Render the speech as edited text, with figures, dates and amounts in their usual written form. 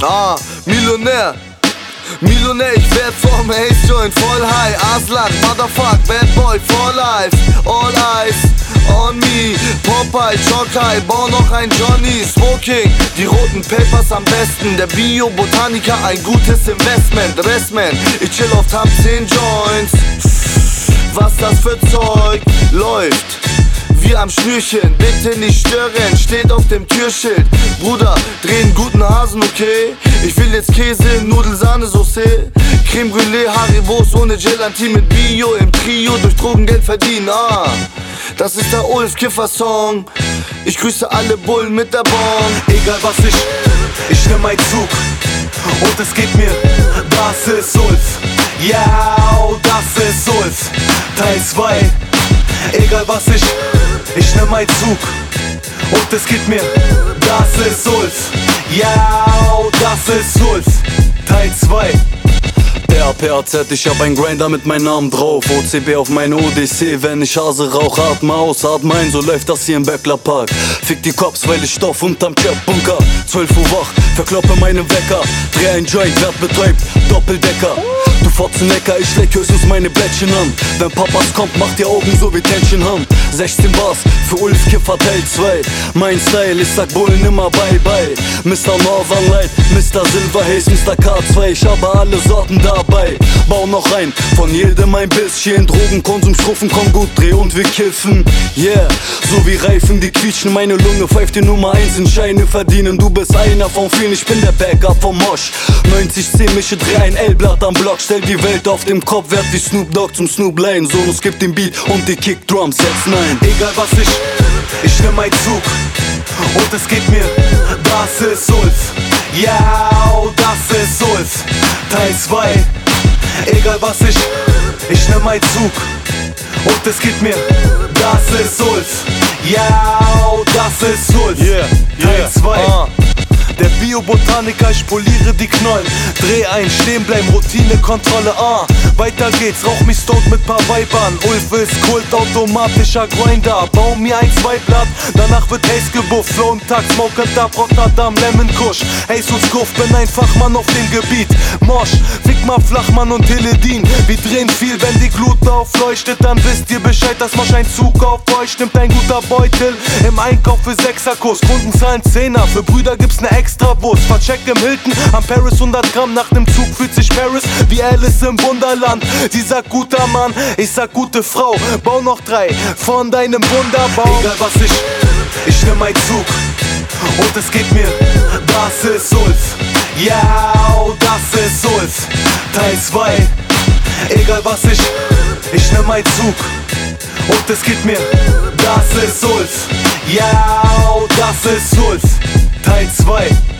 Millionär. Millionär, ich werd vom Haze Joint voll high. Aslan, Motherfuck, Bad Boy for life. All eyes on me. Popeye, Chokai, bau noch ein Johnny. Smoking, die roten Papers am besten. Der Bio-Botaniker, ein gutes Investment. Restman, ich chill auf Tam 10 Joints. Was das für Zeug läuft wie am Schnürchen, bitte nicht stören, steht auf dem Türschild. Bruder, dreh einen guten Hasen, okay? Ich will jetzt Käse, Nudel, Sahnesoße, Creme Brûlée, Haribos ohne Gelatine mit Bio im Trio, durch Drogen Geld verdienen, Das ist der Ulf Kiffer Song. Ich grüße alle Bullen mit der Bon. Egal was ich nehm einen Zug und es geht mir, das ist Ulf. Ja, das ist Ulf, Teil 2. Egal was ich nehm einen Zug und es geht mir, das ist Ulf. Ja, das ist Ulf, Teil 2. PAZ, ich hab ein Grinder mit meinem Namen drauf. OCB auf meine Odyssee, wenn ich Hase rauch, atme aus, atme ein, so läuft das hier im Böcklerpark. Fick die Cops, weil ich Stoff unterm Bunker. 12 Uhr wach, verkloppe meinen Wecker. Dreh ein Joint, werd betäubt, Doppeldecker. Du Fotzenlecker, ich leg höchstens meine Blättchen an. Wenn Papas kommt, macht ihr Augen so wie Tension haben. 16 Bars für Ulf Kiffer Teil 2. Mein Style, ich sag Bullen immer bye bye. Mr. Northern Light, Mr. Silver Haze, Mr. K2. Ich habe alle Sorten dabei. Bau noch ein, von jedem ein bisschen. Drogenkonsum, Strophen, komm gut, dreh und wir kiffen. Yeah, so wie Reifen, die quietschen. Meine Lunge pfeift die Nummer 1 in Scheine verdienen. Du bist einer von vielen, ich bin der Backup vom Mosch. 90-10, mische, dreh ein L-Blatt am Block. Stell die Welt auf dem Kopf, werd wie Snoop Dogg zum Snoop Lion. Sonos gibt den Beat und die Kickdrums, jetzt nein. Egal was ich nehm einen Zug und es geht mir, das ist Ulf. Ja, das ist Ulf, Teil 2. Egal was ich nehm einen Zug und es geht mir, das ist Ulf. Ja, das ist Ulf, Teil 2. Der Biobotaniker, ich poliere die Knollen. Dreh ein, stehen bleiben, Routinekontrolle, Weiter geht's, rauch mich stoned mit paar Weibern. Ulf ist Kult, automatischer Grinder. Bau mir ein Zweiblatt, danach wird Haze gebufft. Flow und Tag, Smoke und Tag, Rotterdam, Lemon Kush. Haze und Skuff, bin ein Fachmann auf dem Gebiet. Mosch, fick mal Flachmann und Teledin. Wir drehen viel, wenn die Glut aufleuchtet, dann wisst ihr Bescheid, dass Mosch ein Zug auf euch nimmt. Ein guter Beutel im Einkauf für 6er-Kurs. Kunden zahlen 10er, für Brüder gibt's ne Extrawurst. Vercheckt im Hilton, am Paris 100 Gramm. Nach dem Zug fühlt sich Paris wie Alice im Wunderland. Sie sagt guter Mann, ich sag gute Frau. Bau noch 3 von deinem Wunderbau. Egal was ich nehm einen Zug und es geht mir, das ist Ulf. Ja, das ist Ulf, Teil 2. Egal was ich nehm einen Zug und es geht mir, das ist Ulf. Ja, das ist Ulf, Teil 2.